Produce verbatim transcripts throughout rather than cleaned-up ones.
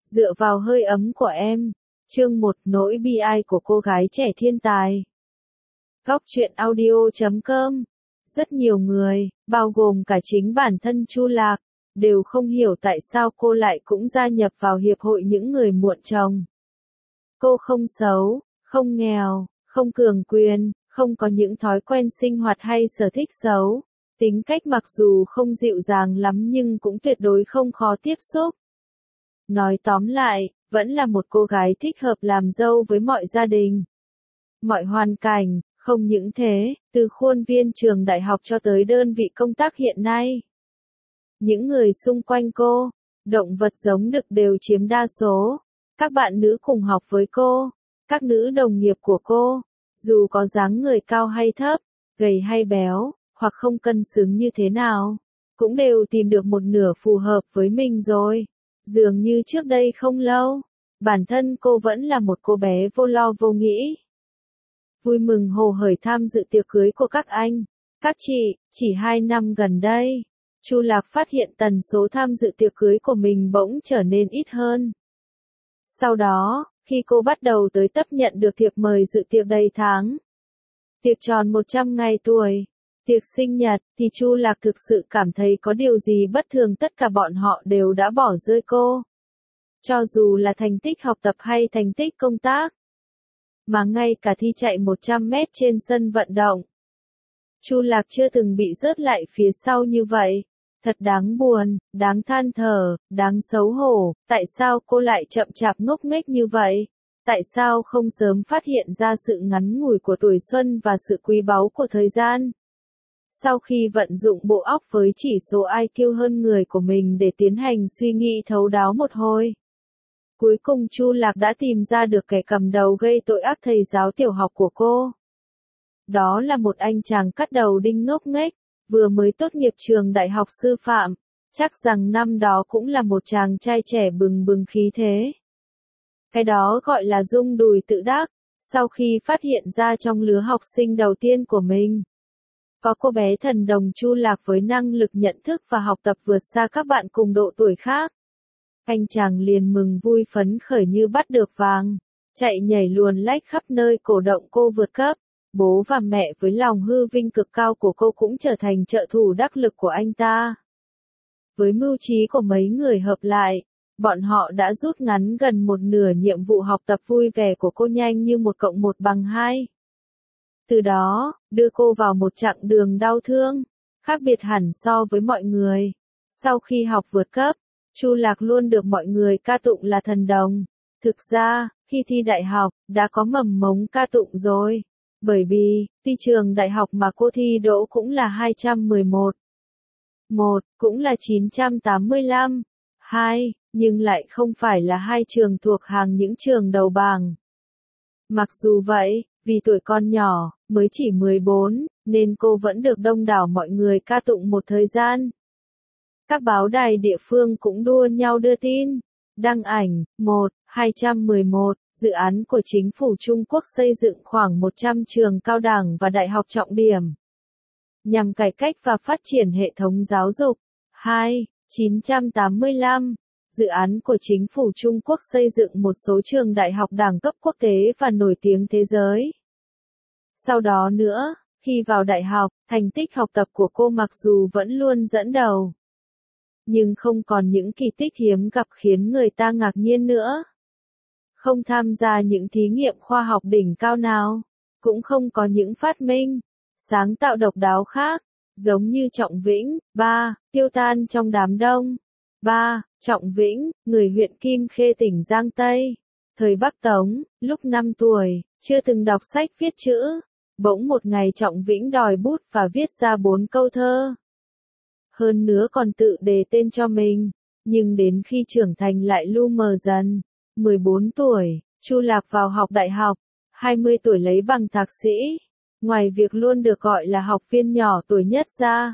Dựa vào hơi ấm của em. Chương một Nỗi bi ai của cô gái trẻ thiên tài. Góc truyện audio chấm com. Rất nhiều người, bao gồm cả chính bản thân Chu Lạc, đều không hiểu tại sao cô lại cũng gia nhập vào hiệp hội những người muộn chồng. Cô không xấu, không nghèo, không cường quyền, không có những thói quen sinh hoạt hay sở thích xấu. Tính cách mặc dù không dịu dàng lắm nhưng cũng tuyệt đối không khó tiếp xúc. Nói tóm lại, vẫn là một cô gái thích hợp làm dâu với mọi gia đình, mọi hoàn cảnh. Không những thế, từ khuôn viên trường đại học cho tới đơn vị công tác hiện nay, những người xung quanh cô, động vật giống đực đều chiếm đa số. Các bạn nữ cùng học với cô, các nữ đồng nghiệp của cô, dù có dáng người cao hay thấp, gầy hay béo, hoặc không cân xứng như thế nào, cũng đều tìm được một nửa phù hợp với mình rồi. Dường như trước đây không lâu, bản thân cô vẫn là một cô bé vô lo vô nghĩ. Vui mừng hồ hởi tham dự tiệc cưới của các anh, các chị. Chỉ hai năm gần đây, Chu Lạc phát hiện tần số tham dự tiệc cưới của mình bỗng trở nên ít hơn. Sau đó, khi cô bắt đầu tới tấp nhận được thiệp mời dự tiệc đầy tháng, tiệc tròn một trăm ngày tuổi, tiệc sinh nhật, thì Chu Lạc thực sự cảm thấy có điều gì bất thường. Tất cả bọn họ đều đã bỏ rơi cô. Cho dù là thành tích học tập hay thành tích công tác, mà ngay cả thi chạy một trăm mét trên sân vận động, Chu Lạc chưa từng bị rớt lại phía sau như vậy. Thật đáng buồn, đáng than thở, đáng xấu hổ. Tại sao cô lại chậm chạp ngốc nghếch như vậy? Tại sao không sớm phát hiện ra sự ngắn ngủi của tuổi xuân và sự quý báu của thời gian? Sau khi vận dụng bộ óc với chỉ số i kiu hơn người của mình để tiến hành suy nghĩ thấu đáo một hồi, cuối cùng Chu Lạc đã tìm ra được kẻ cầm đầu gây tội ác thầy giáo tiểu học của cô. Đó là một anh chàng cắt đầu đinh ngốc nghếch, vừa mới tốt nghiệp trường đại học sư phạm, chắc rằng năm đó cũng là một chàng trai trẻ bừng bừng khí thế. Cái đó gọi là rung đùi tự đắc. Sau khi phát hiện ra trong lứa học sinh đầu tiên của mình, có cô bé thần đồng Chu Lạc với năng lực nhận thức và học tập vượt xa các bạn cùng độ tuổi khác, anh chàng liền mừng vui phấn khởi như bắt được vàng, chạy nhảy luồn lách khắp nơi cổ động cô vượt cấp. Bố và mẹ với lòng hư vinh cực cao của cô cũng trở thành trợ thủ đắc lực của anh ta. Với mưu trí của mấy người hợp lại, bọn họ đã rút ngắn gần một nửa nhiệm vụ học tập vui vẻ của cô nhanh như một cộng một bằng hai. Từ đó, đưa cô vào một chặng đường đau thương, khác biệt hẳn so với mọi người. Sau khi học vượt cấp, Chu Lạc luôn được mọi người ca tụng là thần đồng. Thực ra, khi thi đại học, đã có mầm mống ca tụng rồi. Bởi vì, thi trường đại học mà cô thi đỗ cũng là hai trăm mười một. Một, cũng là chín trăm tám mươi lăm. Hai, nhưng lại không phải là hai trường thuộc hàng những trường đầu bảng. Mặc dù vậy, vì tuổi con nhỏ, mới chỉ mười bốn, nên cô vẫn được đông đảo mọi người ca tụng một thời gian. Các báo đài địa phương cũng đua nhau đưa tin, đăng ảnh. Một, hai trăm mười một. Dự án của chính phủ Trung Quốc xây dựng khoảng một trăm trường cao đẳng và đại học trọng điểm, nhằm cải cách và phát triển hệ thống giáo dục. Hai, chín trăm tám mươi lăm. Dự án của chính phủ Trung Quốc xây dựng một số trường đại học đẳng cấp quốc tế và nổi tiếng thế giới. Sau đó nữa, khi vào đại học, thành tích học tập của cô mặc dù vẫn luôn dẫn đầu, nhưng không còn những kỳ tích hiếm gặp khiến người ta ngạc nhiên nữa. Không tham gia những thí nghiệm khoa học đỉnh cao nào, cũng không có những phát minh, sáng tạo độc đáo khác, giống như Trọng Vĩnh. Ba, tiêu tan trong đám đông. Ba, Trọng Vĩnh, người huyện Kim Khê tỉnh Giang Tây, thời Bắc Tống, lúc năm tuổi, chưa từng đọc sách viết chữ. Bỗng một ngày Trọng Vĩnh đòi bút và viết ra bốn câu thơ. Hơn nữa còn tự đề tên cho mình, nhưng đến khi trưởng thành lại lu mờ dần. mười bốn tuổi, Chu Lạc vào học đại học, hai mươi tuổi lấy bằng thạc sĩ. Ngoài việc luôn được gọi là học viên nhỏ tuổi nhất ra,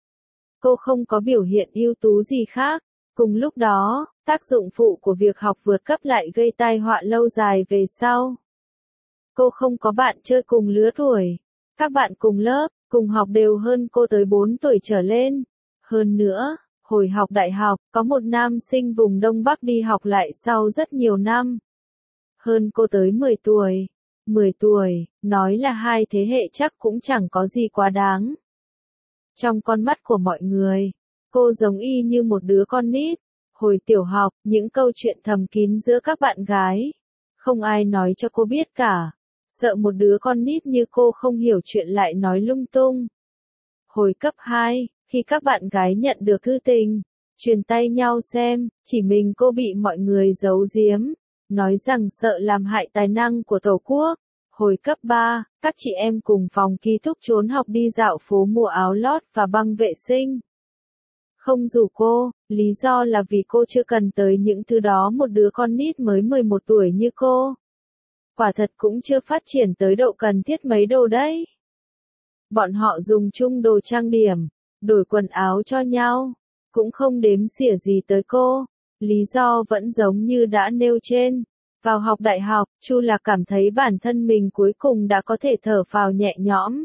cô không có biểu hiện ưu tú gì khác. Cùng lúc đó, tác dụng phụ của việc học vượt cấp lại gây tai họa lâu dài về sau. Cô không có bạn chơi cùng lứa tuổi. Các bạn cùng lớp, cùng học đều hơn cô tới bốn tuổi trở lên. Hơn nữa, Hồi học đại học, có một nam sinh vùng Đông Bắc đi học lại sau rất nhiều năm. Hơn cô tới mười tuổi. mười tuổi, nói là hai thế hệ chắc cũng chẳng có gì quá đáng. Trong con mắt của mọi người, cô giống y như một đứa con nít. Hồi tiểu học, những câu chuyện thầm kín giữa các bạn gái. Không ai nói cho cô biết cả. Sợ một đứa con nít như cô không hiểu chuyện lại nói lung tung. Hồi cấp hai, khi các bạn gái nhận được thư tình, truyền tay nhau xem, chỉ mình cô bị mọi người giấu giếm, nói rằng sợ làm hại tài năng của Tổ quốc. Hồi cấp ba, các chị em cùng phòng ký túc trốn học đi dạo phố mua áo lót và băng vệ sinh. Không rủ cô, lý do là vì cô chưa cần tới những thứ đó một đứa con nít mới mười một tuổi như cô. Quả thật cũng chưa phát triển tới độ cần thiết mấy đồ đấy. Bọn họ dùng chung đồ trang điểm, đổi quần áo cho nhau, cũng không đếm xỉa gì tới cô. Lý do vẫn giống như đã nêu trên. Vào học đại học, Chu Lạc cảm thấy bản thân mình cuối cùng đã có thể thở phào nhẹ nhõm.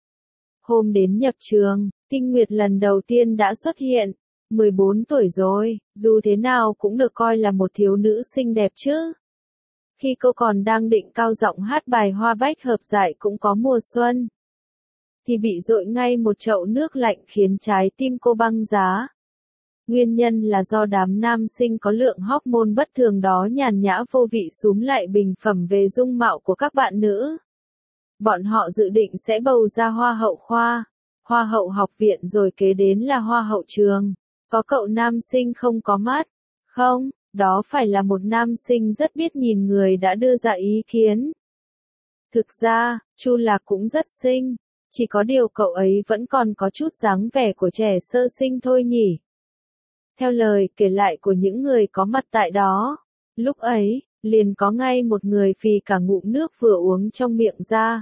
Hôm đến nhập trường, kinh nguyệt lần đầu tiên đã xuất hiện. mười bốn tuổi rồi, dù thế nào cũng được coi là một thiếu nữ xinh đẹp chứ. Khi cô còn đang định cao giọng hát bài Hoa Bách Hợp Dại Cũng Có Mùa Xuân, thì bị dội ngay một chậu nước lạnh khiến trái tim cô băng giá. Nguyên nhân là do đám nam sinh có lượng hormone bất thường đó nhàn nhã vô vị xúm lại bình phẩm về dung mạo của các bạn nữ. Bọn họ dự định sẽ bầu ra hoa hậu khoa, hoa hậu học viện rồi kế đến là hoa hậu trường. Có cậu nam sinh không có mắt? Không, đó phải là một nam sinh rất biết nhìn người đã đưa ra ý kiến. Thực ra, Chu Lạc cũng rất xinh, chỉ có điều cậu ấy vẫn còn có chút dáng vẻ của trẻ sơ sinh thôi nhỉ. Theo lời kể lại của những người có mặt tại đó, lúc ấy, liền có ngay một người phì cả ngụm nước vừa uống trong miệng ra.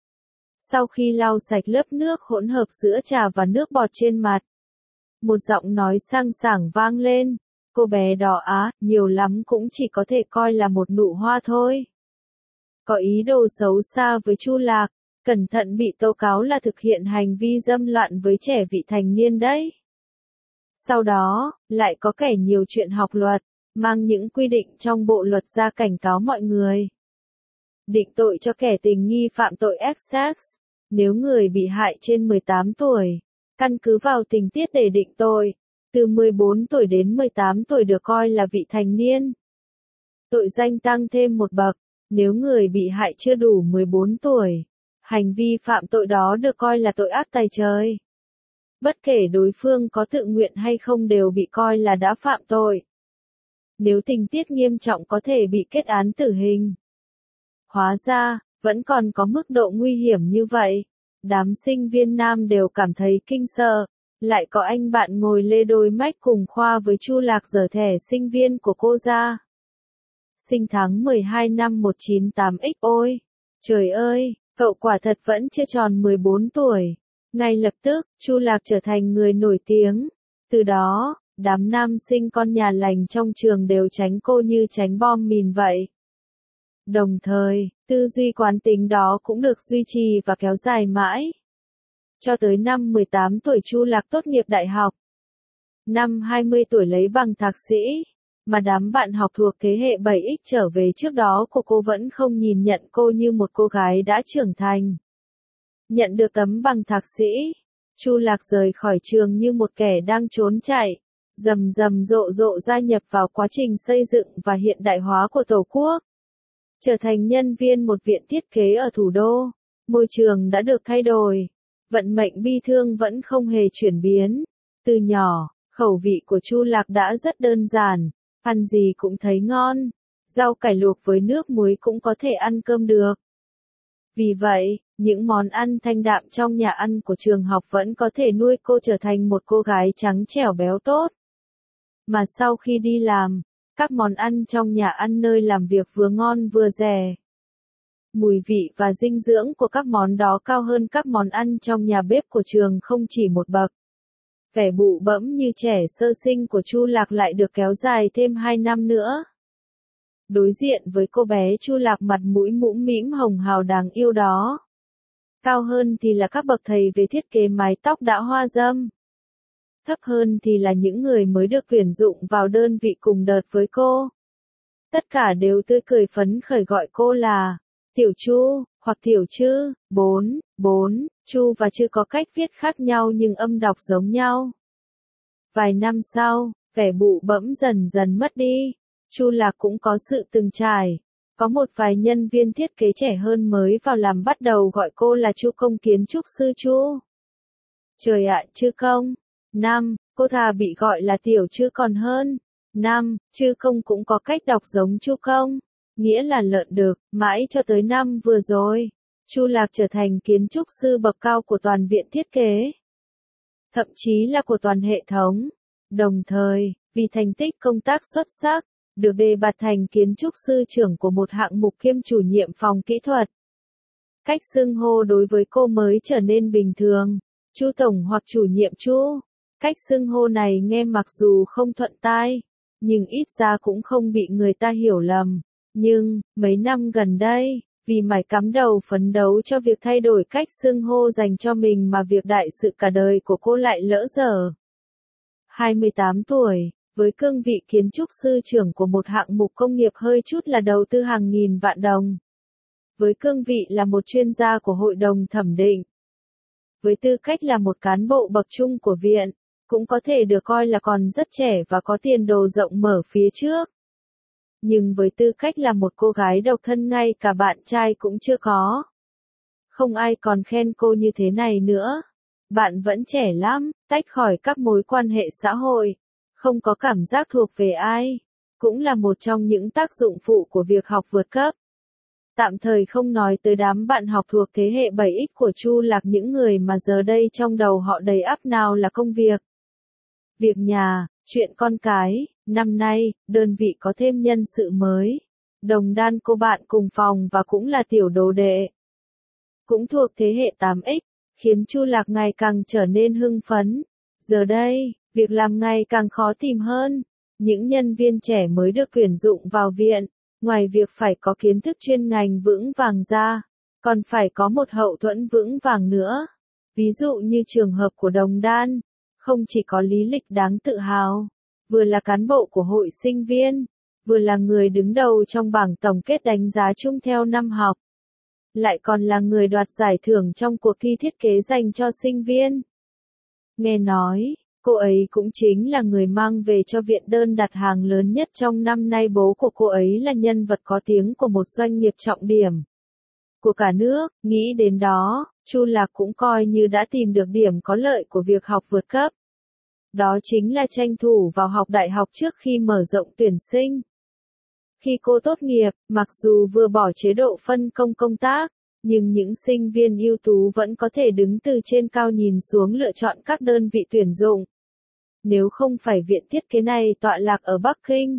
Sau khi lau sạch lớp nước hỗn hợp sữa trà và nước bọt trên mặt, một giọng nói sang sảng vang lên, cô bé đó á, nhiều lắm cũng chỉ có thể coi là một nụ hoa thôi. Có ý đồ xấu xa với Chu Lạc, cẩn thận bị tố cáo là thực hiện hành vi dâm loạn với trẻ vị thành niên đấy. Sau đó, lại có kẻ nhiều chuyện học luật, mang những quy định trong bộ luật ra cảnh cáo mọi người. Định tội cho kẻ tình nghi phạm tội Essex, nếu người bị hại trên mười tám tuổi, căn cứ vào tình tiết để định tội, từ mười bốn tuổi đến mười tám tuổi được coi là vị thành niên. Tội danh tăng thêm một bậc, nếu người bị hại chưa đủ mười bốn tuổi, hành vi phạm tội đó được coi là tội ác tày trời. Bất kể đối phương có tự nguyện hay không đều bị coi là đã phạm tội. Nếu tình tiết nghiêm trọng có thể bị kết án tử hình. Hóa ra, vẫn còn có mức độ nguy hiểm như vậy. Đám sinh viên nam đều cảm thấy kinh sợ. Lại có anh bạn ngồi lê đôi mách cùng khoa với Chu Lạc giở thẻ sinh viên của cô ra. Sinh tháng mười hai năm một chín tám x ôi. Trời ơi, cậu quả thật vẫn chưa tròn mười bốn tuổi. Ngay lập tức, Chu Lạc trở thành người nổi tiếng. Từ đó, đám nam sinh con nhà lành trong trường đều tránh cô như tránh bom mìn vậy. Đồng thời, tư duy quán tính đó cũng được duy trì và kéo dài mãi. Cho tới năm mười tám tuổi Chu Lạc tốt nghiệp đại học. Năm hai mươi tuổi lấy bằng thạc sĩ, mà đám bạn học thuộc thế hệ bảy x trở về trước đó của cô vẫn không nhìn nhận cô như một cô gái đã trưởng thành. Nhận được tấm bằng thạc sĩ, Chu Lạc rời khỏi trường như một kẻ đang trốn chạy, rầm rầm rộ rộ gia nhập vào quá trình xây dựng và hiện đại hóa của Tổ quốc. Trở thành nhân viên một viện thiết kế ở thủ đô, môi trường đã được thay đổi, vận mệnh bi thương vẫn không hề chuyển biến. Từ nhỏ, khẩu vị của Chu Lạc đã rất đơn giản, ăn gì cũng thấy ngon, rau cải luộc với nước muối cũng có thể ăn cơm được. Vì vậy, những món ăn thanh đạm trong nhà ăn của trường học vẫn có thể nuôi cô trở thành một cô gái trắng trẻo béo tốt. Mà sau khi đi làm, các món ăn trong nhà ăn nơi làm việc vừa ngon vừa rẻ. Mùi vị và dinh dưỡng của các món đó cao hơn các món ăn trong nhà bếp của trường không chỉ một bậc. Vẻ bụ bẫm như trẻ sơ sinh của Chu Lạc lại được kéo dài thêm hai năm nữa. Đối diện với cô bé Chu Lạc mặt mũi mũm mĩm hồng hào đáng yêu đó. Cao hơn thì là các bậc thầy về thiết kế mái tóc đã hoa râm. thấp hơn thì là những người mới được tuyển dụng vào đơn vị cùng đợt với cô. Tất cả đều tươi cười phấn khởi gọi cô là Tiểu Chu, hoặc Tiểu Trư. bốn. bốn. Chu và Trư có cách viết khác nhau nhưng âm đọc giống nhau. Vài năm sau, vẻ bụ bẫm dần dần mất đi. Chu Lạc cũng có sự từng trải. Có một vài nhân viên thiết kế trẻ hơn mới vào làm bắt đầu gọi cô là Chu Công kiến trúc sư Chu. Trời ạ, Trư Công. năm. Cô thà bị gọi là Tiểu Trư còn hơn. năm. Trư Công cũng có cách đọc giống Chu Công, nghĩa là lợn đực, mãi cho tới năm vừa rồi. Chu Lạc trở thành kiến trúc sư bậc cao của toàn viện thiết kế. Thậm chí là của toàn hệ thống. Đồng thời, vì thành tích công tác xuất sắc, được đề bạt thành kiến trúc sư trưởng của một hạng mục kiêm chủ nhiệm phòng kỹ thuật. Cách xưng hô đối với cô mới trở nên bình thường, Chu Tổng hoặc chủ nhiệm Chu. Cách xưng hô này nghe mặc dù không thuận tai, nhưng ít ra cũng không bị người ta hiểu lầm. Nhưng, mấy năm gần đây, vì mải cắm đầu phấn đấu cho việc thay đổi cách xưng hô dành cho mình mà việc đại sự cả đời của cô lại lỡ dở. hai mươi tám tuổi, với cương vị kiến trúc sư trưởng của một hạng mục công nghiệp hơi chút là đầu tư hàng nghìn vạn đồng. Với cương vị là một chuyên gia của hội đồng thẩm định. Với tư cách là một cán bộ bậc trung của viện, cũng có thể được coi là còn rất trẻ và có tiền đồ rộng mở phía trước. Nhưng với tư cách là một cô gái độc thân ngay cả bạn trai cũng chưa có. Không ai còn khen cô như thế này nữa. Bạn vẫn trẻ lắm, tách khỏi các mối quan hệ xã hội, không có cảm giác thuộc về ai. Cũng là một trong những tác dụng phụ của việc học vượt cấp. Tạm thời không nói tới đám bạn học thuộc thế hệ bảy x của Chu Lạc, những người mà giờ đây trong đầu họ đầy ắp nào là công việc, việc nhà, chuyện con cái. Năm nay, đơn vị có thêm nhân sự mới. Đồng Đan cô bạn cùng phòng và cũng là tiểu đồ đệ, cũng thuộc thế hệ tám x, khiến Chu Lạc ngày càng trở nên hưng phấn. Giờ đây, việc làm ngày càng khó tìm hơn. Những nhân viên trẻ mới được tuyển dụng vào viện, ngoài việc phải có kiến thức chuyên ngành vững vàng ra, còn phải có một hậu thuẫn vững vàng nữa. Ví dụ như trường hợp của Đồng Đan, không chỉ có lý lịch đáng tự hào, vừa là cán bộ của hội sinh viên, vừa là người đứng đầu trong bảng tổng kết đánh giá chung theo năm học, lại còn là người đoạt giải thưởng trong cuộc thi thiết kế dành cho sinh viên. Nghe nói, cô ấy cũng chính là người mang về cho viện đơn đặt hàng lớn nhất trong năm nay. Bố của cô ấy là nhân vật có tiếng của một doanh nghiệp trọng điểm của cả nước. Nghĩ đến đó, Chu Lạc cũng coi như đã tìm được điểm có lợi của việc học vượt cấp. Đó chính là tranh thủ vào học đại học trước khi mở rộng tuyển sinh. Khi cô tốt nghiệp, mặc dù vừa bỏ chế độ phân công công tác, nhưng những sinh viên ưu tú vẫn có thể đứng từ trên cao nhìn xuống lựa chọn các đơn vị tuyển dụng. Nếu không phải viện thiết kế này tọa lạc ở Bắc Kinh,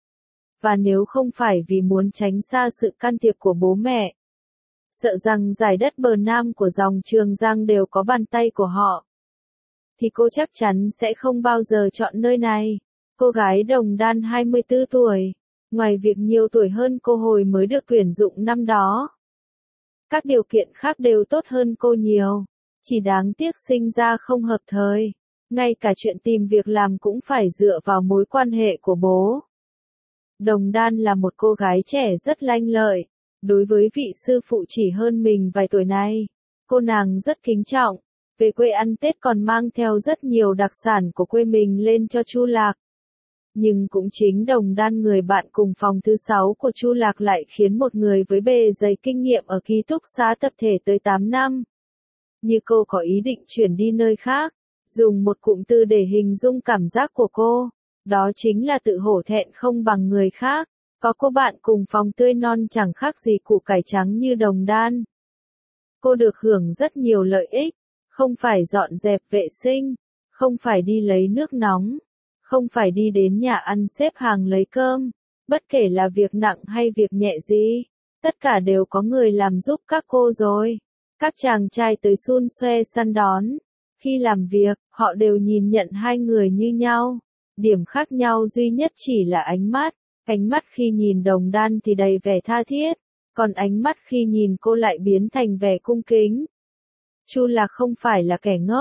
và nếu không phải vì muốn tránh xa sự can thiệp của bố mẹ, sợ rằng giải đất bờ nam của dòng Trường Giang đều có bàn tay của họ, thì cô chắc chắn sẽ không bao giờ chọn nơi này. Cô gái Đồng Đan hai mươi tư tuổi, ngoài việc nhiều tuổi hơn cô hồi mới được tuyển dụng năm đó, các điều kiện khác đều tốt hơn cô nhiều, chỉ đáng tiếc sinh ra không hợp thời. Ngay cả chuyện tìm việc làm cũng phải dựa vào mối quan hệ của bố. Đồng Đan là một cô gái trẻ rất lanh lợi. Đối với vị sư phụ chỉ hơn mình vài tuổi này, cô nàng rất kính trọng. Về quê ăn Tết còn mang theo rất nhiều đặc sản của quê mình lên cho Chu Lạc. Nhưng cũng chính Đồng Đan, người bạn cùng phòng thứ sáu của Chu Lạc, lại khiến một người với bề dày kinh nghiệm ở ký túc xá tập thể tới tám năm, như cô, có ý định chuyển đi nơi khác. Dùng một cụm từ để hình dung cảm giác của cô, đó chính là tự hổ thẹn không bằng người khác. Có cô bạn cùng phòng tươi non chẳng khác gì củ cải trắng như Đồng Đan. Cô được hưởng rất nhiều lợi ích, không phải dọn dẹp vệ sinh, không phải đi lấy nước nóng, không phải đi đến nhà ăn xếp hàng lấy cơm. Bất kể là việc nặng hay việc nhẹ gì, tất cả đều có người làm giúp các cô rồi. Các chàng trai tới xun xoe săn đón. Khi làm việc, họ đều nhìn nhận hai người như nhau. Điểm khác nhau duy nhất chỉ là ánh mắt. Ánh mắt khi nhìn Đồng Đan thì đầy vẻ tha thiết, còn ánh mắt khi nhìn cô lại biến thành vẻ cung kính. Chu Lạc không phải là kẻ ngốc,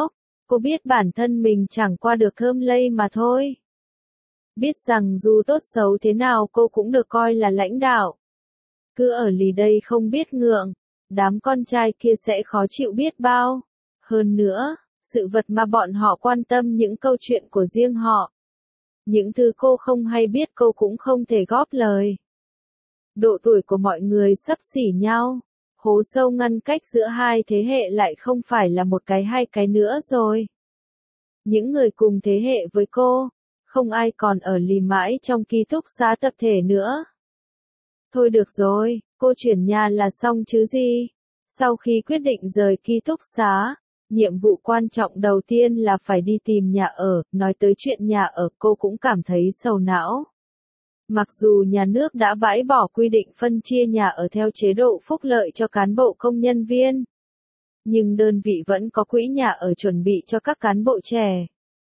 Cô biết bản thân mình chẳng qua được thơm lây mà thôi. Biết rằng dù tốt xấu thế nào cô cũng được coi là lãnh đạo. Cứ ở lì đây không biết ngượng, đám con trai kia sẽ khó chịu biết bao. Hơn nữa, sự vật mà bọn họ quan tâm những câu chuyện của riêng họ. Những thứ cô không hay biết cô cũng không thể góp lời. Độ tuổi của mọi người xấp xỉ nhau. Hố sâu ngăn cách giữa hai thế hệ lại không phải là một cái hai cái nữa rồi. Những người cùng thế hệ với cô, không ai còn ở lì mãi trong ký túc xá tập thể nữa. Thôi được rồi, cô chuyển nhà là xong chứ gì. Sau khi quyết định rời ký túc xá, nhiệm vụ quan trọng đầu tiên là phải đi tìm nhà ở. Nói tới chuyện nhà ở cô cũng cảm thấy sầu não. Mặc dù nhà nước đã bãi bỏ quy định phân chia nhà ở theo chế độ phúc lợi cho cán bộ công nhân viên, nhưng đơn vị vẫn có quỹ nhà ở chuẩn bị cho các cán bộ trẻ,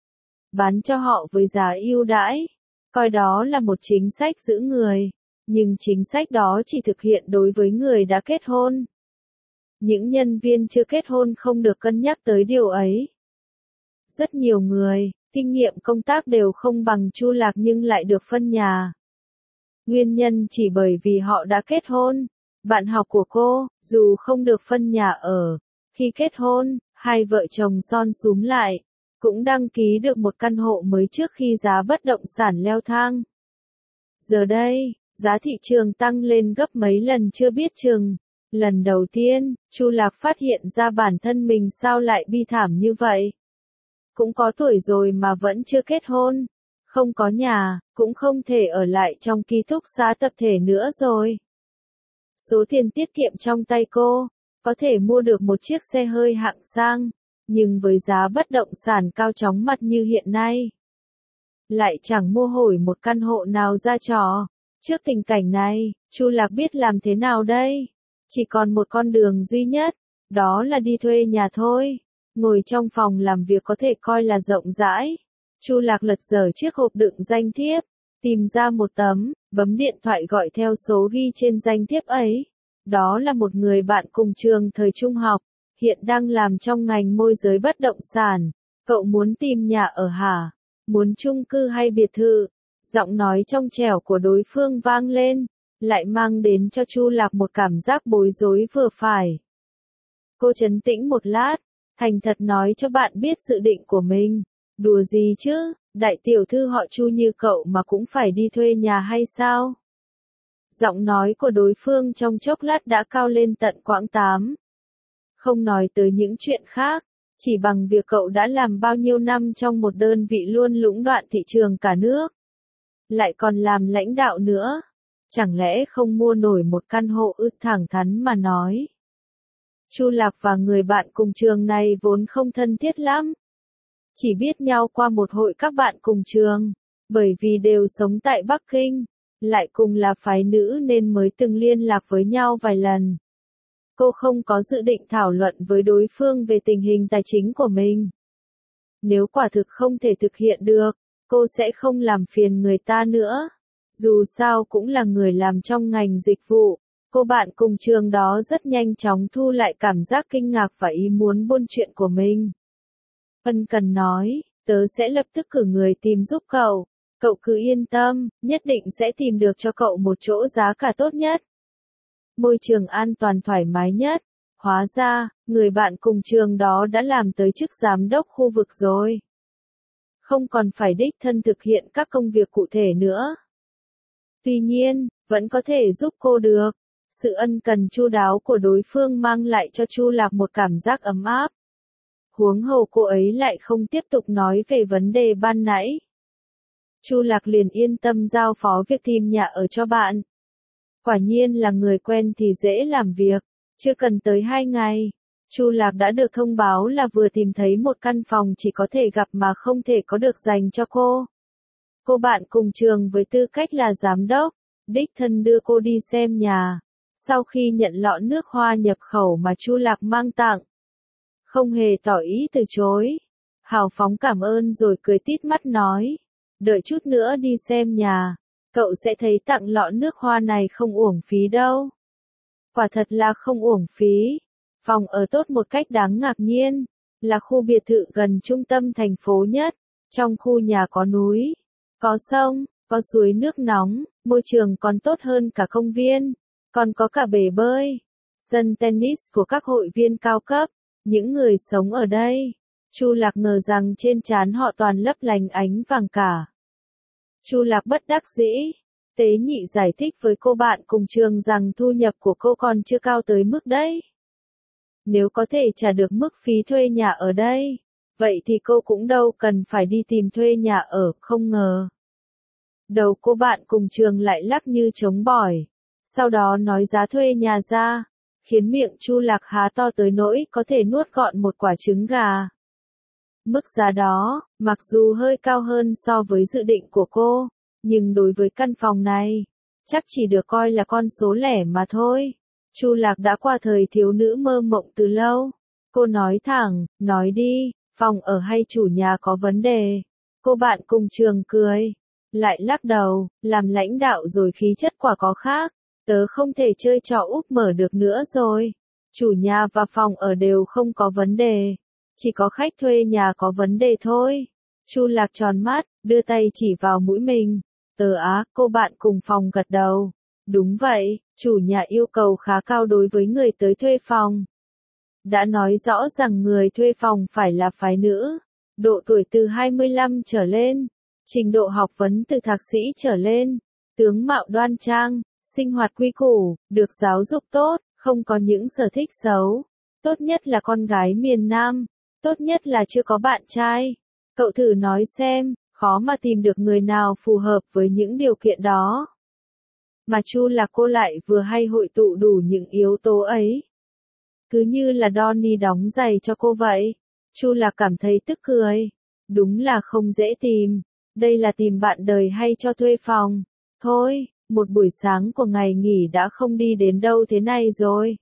bán cho họ với giá ưu đãi, coi đó là một chính sách giữ người, nhưng chính sách đó chỉ thực hiện đối với người đã kết hôn. Những nhân viên chưa kết hôn không được cân nhắc tới điều ấy. Rất nhiều người, kinh nghiệm công tác đều không bằng Chu Lạc nhưng lại được phân nhà. Nguyên nhân chỉ bởi vì họ đã kết hôn. Bạn học của cô, dù không được phân nhà ở, khi kết hôn, hai vợ chồng son súm lại, cũng đăng ký được một căn hộ mới trước khi giá bất động sản leo thang. Giờ đây, giá thị trường tăng lên gấp mấy lần chưa biết chừng. Lần đầu tiên, Chu Lạc phát hiện ra bản thân mình sao lại bi thảm như vậy. Cũng có tuổi rồi mà vẫn chưa kết hôn. Không có nhà, cũng không thể ở lại trong ký túc xá tập thể nữa rồi. Số tiền tiết kiệm trong tay cô, có thể mua được một chiếc xe hơi hạng sang, nhưng với giá bất động sản cao chóng mặt như hiện nay, lại chẳng mua nổi một căn hộ nào ra trò. Trước tình cảnh này, Chu Lạc biết làm thế nào đây? Chỉ còn một con đường duy nhất, đó là đi thuê nhà thôi. Ngồi trong phòng làm việc có thể coi là rộng rãi. Chu Lạc lật dở chiếc hộp đựng danh thiếp, tìm ra một tấm, bấm điện thoại gọi theo số ghi trên danh thiếp ấy. Đó là một người bạn cùng trường thời trung học, hiện đang làm trong ngành môi giới bất động sản. Cậu muốn tìm nhà ở hả? Muốn chung cư hay biệt thự? Giọng nói trong trẻo của đối phương vang lên, lại mang đến cho Chu Lạc một cảm giác bối rối vừa phải. Cô trấn tĩnh một lát, thành thật nói cho bạn biết dự định của mình. Đùa gì chứ, đại tiểu thư họ Chu như cậu mà cũng phải đi thuê nhà hay sao? Giọng nói của đối phương trong chốc lát đã cao lên tận quãng tám. Không nói tới những chuyện khác, chỉ bằng việc cậu đã làm bao nhiêu năm trong một đơn vị luôn lũng đoạn thị trường cả nước. Lại còn làm lãnh đạo nữa. Chẳng lẽ không mua nổi một căn hộ ư? Thẳng thắn mà nói. Chu Lạc và người bạn cùng trường này vốn không thân thiết lắm. Chỉ biết nhau qua một hội các bạn cùng trường, bởi vì đều sống tại Bắc Kinh, lại cùng là phái nữ nên mới từng liên lạc với nhau vài lần. Cô không có dự định thảo luận với đối phương về tình hình tài chính của mình. Nếu quả thực không thể thực hiện được, cô sẽ không làm phiền người ta nữa. Dù sao cũng là người làm trong ngành dịch vụ, cô bạn cùng trường đó rất nhanh chóng thu lại cảm giác kinh ngạc và ý muốn buôn chuyện của mình. Ân cần nói, tớ sẽ lập tức cử người tìm giúp cậu, cậu cứ yên tâm, nhất định sẽ tìm được cho cậu một chỗ giá cả tốt nhất. Môi trường an toàn thoải mái nhất. Hóa ra, người bạn cùng trường đó đã làm tới chức giám đốc khu vực rồi. Không còn phải đích thân thực hiện các công việc cụ thể nữa. Tuy nhiên, vẫn có thể giúp cô được. Sự ân cần chu đáo của đối phương mang lại cho Chu Lạc một cảm giác ấm áp. Huống hồ cô ấy lại không tiếp tục nói về vấn đề ban nãy. Chu Lạc liền yên tâm giao phó việc tìm nhà ở cho bạn. Quả nhiên là người quen thì dễ làm việc, chưa cần tới hai ngày. Chu Lạc đã được thông báo là vừa tìm thấy một căn phòng chỉ có thể gặp mà không thể có được dành cho cô. Cô bạn cùng trường với tư cách là giám đốc, đích thân đưa cô đi xem nhà. Sau khi nhận lọ nước hoa nhập khẩu mà Chu Lạc mang tặng, không hề tỏ ý từ chối. Hào phóng cảm ơn rồi cười tít mắt nói, đợi chút nữa đi xem nhà, cậu sẽ thấy tặng lọ nước hoa này không uổng phí đâu. Quả thật là không uổng phí. Phòng ở tốt một cách đáng ngạc nhiên. là khu biệt thự gần trung tâm thành phố nhất. Trong khu nhà có núi, có sông, có suối nước nóng, môi trường còn tốt hơn cả công viên, còn có cả bể bơi, sân tennis của các hội viên cao cấp. Những người sống ở đây, Chu Lạc ngờ rằng trên trán họ toàn lấp lánh ánh vàng cả. Chu Lạc bất đắc dĩ, tế nhị giải thích với cô bạn cùng trường rằng thu nhập của cô còn chưa cao tới mức đấy. Nếu có thể trả được mức phí thuê nhà ở đây, vậy thì cô cũng đâu cần phải đi tìm thuê nhà ở, không ngờ. Đầu cô bạn cùng trường lại lắc như trống bỏi, sau đó nói giá thuê nhà ra, khiến miệng Chu Lạc há to tới nỗi có thể nuốt gọn một quả trứng gà. Mức giá đó, mặc dù hơi cao hơn so với dự định của cô, nhưng đối với căn phòng này, chắc chỉ được coi là con số lẻ mà thôi. Chu Lạc đã qua thời thiếu nữ mơ mộng từ lâu. Cô nói thẳng, nói đi, phòng ở hay chủ nhà có vấn đề. Cô bạn cùng trường cười, lại lắc đầu, làm lãnh đạo rồi khí chất quả có khác. Tớ không thể chơi trò úp mở được nữa rồi. Chủ nhà và phòng ở đều không có vấn đề. Chỉ có khách thuê nhà có vấn đề thôi. Chu Lạc tròn mắt, đưa tay chỉ vào mũi mình. Tớ á, cô bạn cùng phòng gật đầu. Đúng vậy, chủ nhà yêu cầu khá cao đối với người tới thuê phòng. Đã nói rõ rằng người thuê phòng phải là phái nữ, độ tuổi từ hai mươi lăm trở lên, trình độ học vấn từ thạc sĩ trở lên, tướng mạo đoan trang, sinh hoạt quy củ, được giáo dục tốt, không có những sở thích xấu. Tốt nhất là con gái miền Nam, tốt nhất là chưa có bạn trai. Cậu thử nói xem, khó mà tìm được người nào phù hợp với những điều kiện đó. Mà Chu Lạc cô lại vừa hay hội tụ đủ những yếu tố ấy. Cứ như là Donnie đóng giày cho cô vậy. Chu Lạc cảm thấy tức cười. Đúng là không dễ tìm. Đây là tìm bạn đời hay cho thuê phòng. Thôi, một buổi sáng của ngày nghỉ đã không đi đến đâu thế này rồi.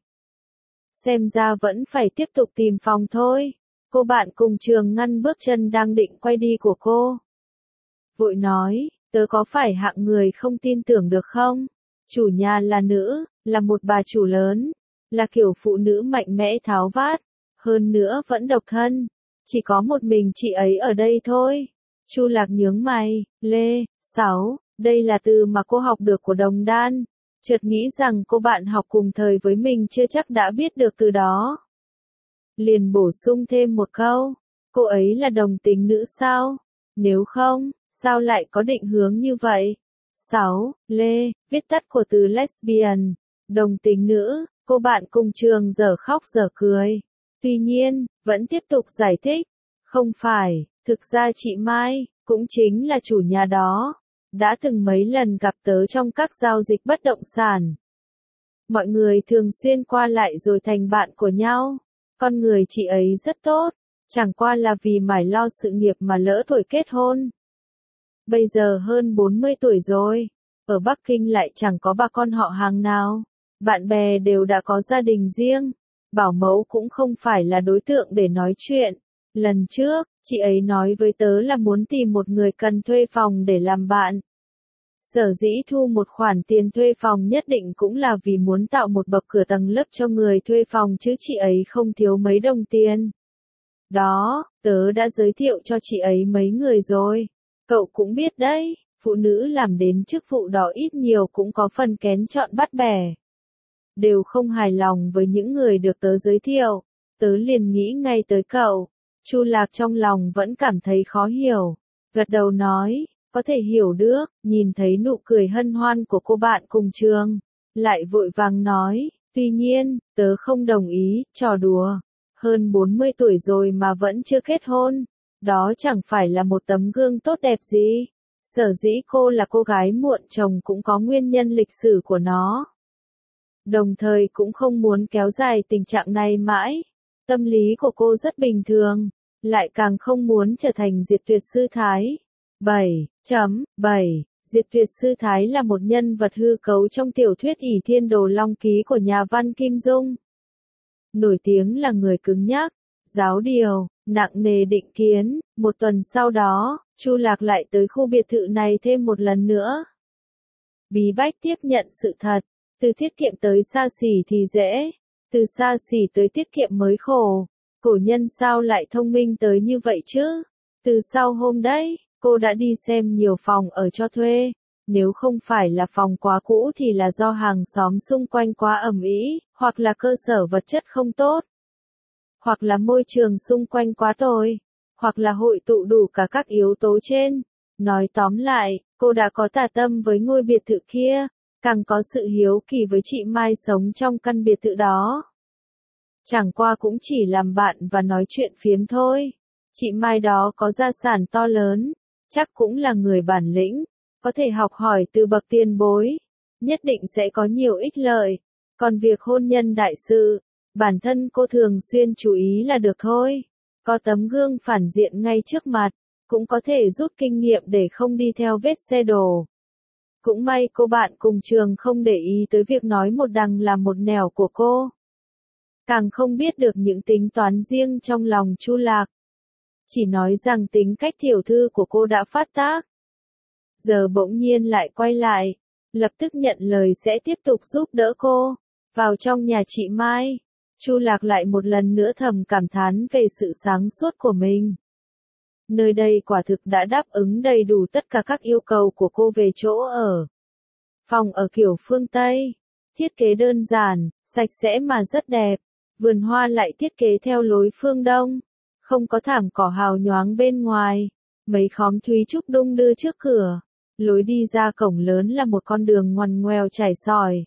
Xem ra vẫn phải tiếp tục tìm phòng thôi. Cô bạn cùng trường ngăn bước chân đang định quay đi của cô. Vội nói, tớ có phải hạng người không tin tưởng được không? Chủ nhà là nữ, là một bà chủ lớn, là kiểu phụ nữ mạnh mẽ tháo vát, hơn nữa vẫn độc thân. Chỉ có một mình chị ấy ở đây thôi. Chu Lạc nhướng mày, Lê, sáu, đây là từ mà cô học được của Đồng Đan. Chợt nghĩ rằng cô bạn học cùng thời với mình chưa chắc đã biết được từ đó. Liền bổ sung thêm một câu, cô ấy là đồng tính nữ sao? Nếu không, sao lại có định hướng như vậy? sáu. Lê, viết tắt của từ lesbian, đồng tính nữ. Cô bạn cùng trường dở khóc dở cười. Tuy nhiên, vẫn tiếp tục giải thích. Không phải, thực ra chị Mai, cũng chính là chủ nhà đó, đã từng mấy lần gặp tớ trong các giao dịch bất động sản. Mọi người thường xuyên qua lại rồi thành bạn của nhau. Con người chị ấy rất tốt, chẳng qua là vì mải lo sự nghiệp mà lỡ tuổi kết hôn. Bây giờ hơn bốn mươi tuổi rồi, ở Bắc Kinh lại chẳng có bà con họ hàng nào. Bạn bè đều đã có gia đình riêng, bảo mẫu cũng không phải là đối tượng để nói chuyện. Lần trước, chị ấy nói với tớ là muốn tìm một người cần thuê phòng để làm bạn. Sở dĩ thu một khoản tiền thuê phòng nhất định cũng là vì muốn tạo một bậc cửa tầng lớp cho người thuê phòng chứ chị ấy không thiếu mấy đồng tiền. Đó, tớ đã giới thiệu cho chị ấy mấy người rồi. Cậu cũng biết đấy, phụ nữ làm đến chức vụ đó ít nhiều cũng có phần kén chọn bắt bẻ. Đều không hài lòng với những người được tớ giới thiệu. Tớ liền nghĩ ngay tới cậu. Chu Lạc trong lòng vẫn cảm thấy khó hiểu. Gật đầu nói, có thể hiểu được, nhìn thấy nụ cười hân hoan của cô bạn cùng trường. Lại vội vàng nói, tuy nhiên, tớ không đồng ý, trò đùa. Hơn bốn mươi tuổi rồi mà vẫn chưa kết hôn. Đó chẳng phải là một tấm gương tốt đẹp gì. Sở dĩ cô là cô gái muộn chồng cũng có nguyên nhân lịch sử của nó. Đồng thời cũng không muốn kéo dài tình trạng này mãi. Tâm lý của cô rất bình thường, lại càng không muốn trở thành Diệt Tuyệt Sư Thái. bảy chấm bảy Diệt Tuyệt Sư Thái là một nhân vật hư cấu trong tiểu thuyết ỷ Thiên Đồ Long Ký của nhà văn Kim Dung. Nổi tiếng là người cứng nhắc, giáo điều, nặng nề định kiến. Một tuần sau đó, Chu Lạc lại tới khu biệt thự này thêm một lần nữa. Bí bách tiếp nhận sự thật, từ tiết kiệm tới xa xỉ thì dễ, từ xa xỉ tới tiết kiệm mới khổ. Cổ nhân sao lại thông minh tới như vậy chứ? Từ sau hôm đấy, cô đã đi xem nhiều phòng ở cho thuê. Nếu không phải là phòng quá cũ thì là do hàng xóm xung quanh quá ầm ĩ, hoặc là cơ sở vật chất không tốt, hoặc là môi trường xung quanh quá tồi, hoặc là hội tụ đủ cả các yếu tố trên. Nói tóm lại, cô đã có tà tâm với ngôi biệt thự kia, càng có sự hiếu kỳ với chị Mai sống trong căn biệt thự đó. Chẳng qua cũng chỉ làm bạn và nói chuyện phiếm thôi. Chị Mai đó có gia sản to lớn, chắc cũng là người bản lĩnh, có thể học hỏi từ bậc tiền bối, nhất định sẽ có nhiều ích lợi. Còn việc hôn nhân đại sự, bản thân cô thường xuyên chú ý là được thôi. Có tấm gương phản diện ngay trước mặt, cũng có thể rút kinh nghiệm để không đi theo vết xe đổ. Cũng may cô bạn cùng trường không để ý tới việc nói một đằng làm một nẻo của cô. Càng không biết được những tính toán riêng trong lòng Chu Lạc. Chỉ nói rằng tính cách tiểu thư của cô đã phát tác. Giờ bỗng nhiên lại quay lại, lập tức nhận lời sẽ tiếp tục giúp đỡ cô. Vào trong nhà chị Mai, Chu Lạc lại một lần nữa thầm cảm thán về sự sáng suốt của mình. Nơi đây quả thực đã đáp ứng đầy đủ tất cả các yêu cầu của cô về chỗ ở. Phòng ở kiểu phương Tây, thiết kế đơn giản, sạch sẽ mà rất đẹp. Vườn hoa lại thiết kế theo lối phương Đông, không có thảm cỏ hào nhoáng bên ngoài, mấy khóm thúy trúc đung đưa trước cửa. Lối đi ra cổng lớn là một con đường ngoằn ngoèo trải sỏi.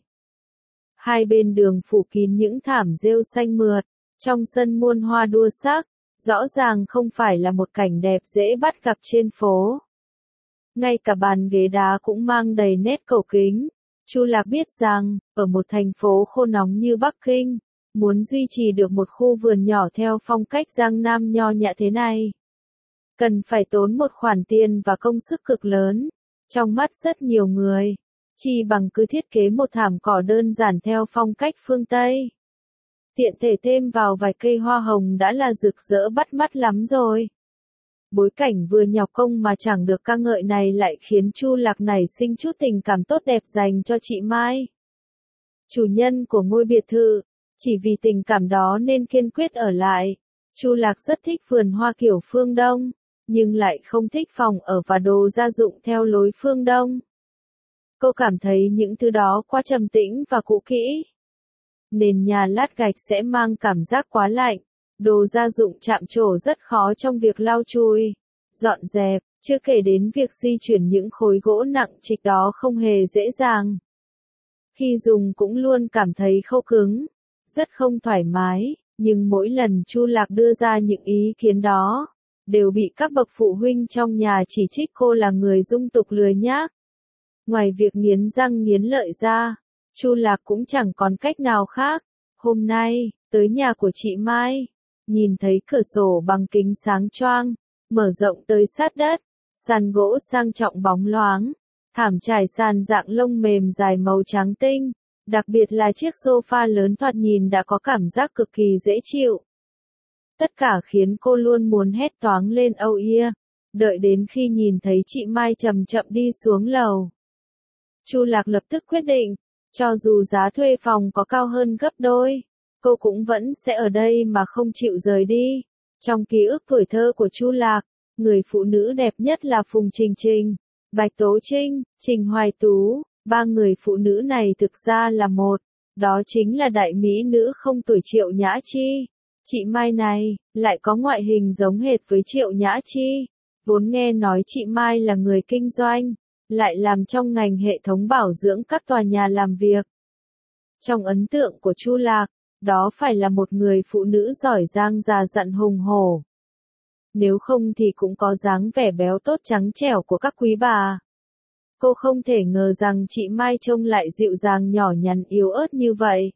Hai bên đường phủ kín những thảm rêu xanh mượt, trong sân muôn hoa đua sắc, rõ ràng không phải là một cảnh đẹp dễ bắt gặp trên phố. Ngay cả bàn ghế đá cũng mang đầy nét cổ kính. Chu Lạc biết rằng, ở một thành phố khô nóng như Bắc Kinh, muốn duy trì được một khu vườn nhỏ theo phong cách Giang Nam nho nhã thế này, cần phải tốn một khoản tiền và công sức cực lớn. Trong mắt rất nhiều người, chỉ bằng cứ thiết kế một thảm cỏ đơn giản theo phong cách phương Tây, tiện thể thêm vào vài cây hoa hồng đã là rực rỡ bắt mắt lắm rồi. Bối cảnh vừa nhọc công mà chẳng được ca ngợi này lại khiến Chu Lạc nảy sinh chút tình cảm tốt đẹp dành cho chị Mai, chủ nhân của ngôi biệt thự. Chỉ vì tình cảm đó nên kiên quyết ở lại. Chu Lạc rất thích vườn hoa kiểu phương Đông, nhưng lại không thích phòng ở và đồ gia dụng theo lối phương Đông. Cô cảm thấy những thứ đó quá trầm tĩnh và cũ kỹ. Nền nhà lát gạch sẽ mang cảm giác quá lạnh. Đồ gia dụng chạm trổ rất khó trong việc lau chùi, dọn dẹp, chưa kể đến việc di chuyển những khối gỗ nặng trịch đó không hề dễ dàng. Khi dùng cũng luôn cảm thấy khô cứng, rất không thoải mái, nhưng mỗi lần Chu Lạc đưa ra những ý kiến đó, đều bị các bậc phụ huynh trong nhà chỉ trích cô là người dung tục lười nhác. Ngoài việc nghiến răng nghiến lợi ra, Chu Lạc cũng chẳng còn cách nào khác. Hôm nay, tới nhà của chị Mai, nhìn thấy cửa sổ bằng kính sáng choang, mở rộng tới sát đất, sàn gỗ sang trọng bóng loáng, thảm trải sàn dạng lông mềm dài màu trắng tinh. Đặc biệt là chiếc sofa lớn thoạt nhìn đã có cảm giác cực kỳ dễ chịu. Tất cả khiến cô luôn muốn hét toáng lên âu yea. Đợi đến khi nhìn thấy chị Mai chậm chậm đi xuống lầu, Chu Lạc lập tức quyết định, cho dù giá thuê phòng có cao hơn gấp đôi, cô cũng vẫn sẽ ở đây mà không chịu rời đi. Trong ký ức tuổi thơ của Chu Lạc, người phụ nữ đẹp nhất là Phùng Trình Trình, Bạch Tố Trinh, Trình Hoài Tú. Ba người phụ nữ này thực ra là một, đó chính là đại mỹ nữ không tuổi Triệu Nhã Chi. Chị Mai này, lại có ngoại hình giống hệt với Triệu Nhã Chi. Vốn nghe nói chị Mai là người kinh doanh, lại làm trong ngành hệ thống bảo dưỡng các tòa nhà làm việc. Trong ấn tượng của Chu Lạc, đó phải là một người phụ nữ giỏi giang già dặn hùng hổ. Nếu không thì cũng có dáng vẻ béo tốt trắng trẻo của các quý bà. Cô không thể ngờ rằng chị Mai trông lại dịu dàng nhỏ nhắn yếu ớt như vậy.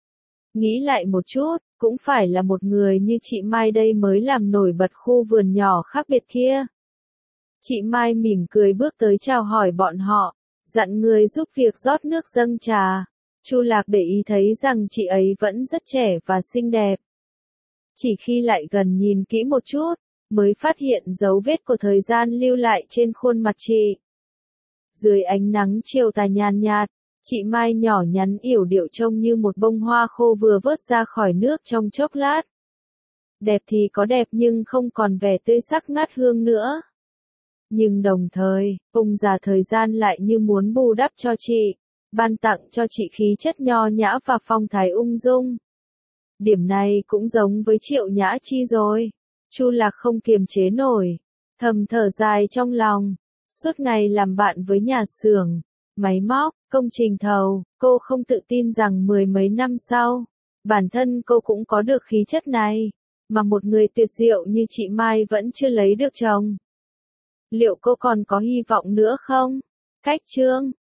Nghĩ lại một chút, cũng phải là một người như chị Mai đây mới làm nổi bật khu vườn nhỏ khác biệt kia. Chị Mai mỉm cười bước tới chào hỏi bọn họ, dặn người giúp việc rót nước dâng trà. Chu Lạc để ý thấy rằng chị ấy vẫn rất trẻ và xinh đẹp. Chỉ khi lại gần nhìn kỹ một chút, mới phát hiện dấu vết của thời gian lưu lại trên khuôn mặt chị. Dưới ánh nắng chiều tà nhàn nhạt, chị Mai nhỏ nhắn yểu điệu trông như một bông hoa khô vừa vớt ra khỏi nước trong chốc lát. Đẹp thì có đẹp nhưng không còn vẻ tươi sắc ngát hương nữa. Nhưng đồng thời, ông già thời gian lại như muốn bù đắp cho chị, ban tặng cho chị khí chất nho nhã và phong thái ung dung. Điểm này cũng giống với Triệu Nhã Chi rồi. Chu Lạc không kiềm chế nổi, thầm thở dài trong lòng. Suốt ngày làm bạn với nhà xưởng, máy móc, công trình thầu, cô không tự tin rằng mười mấy năm sau, bản thân cô cũng có được khí chất này, mà một người tuyệt diệu như chị Mai vẫn chưa lấy được chồng. Liệu cô còn có hy vọng nữa không? Cách chương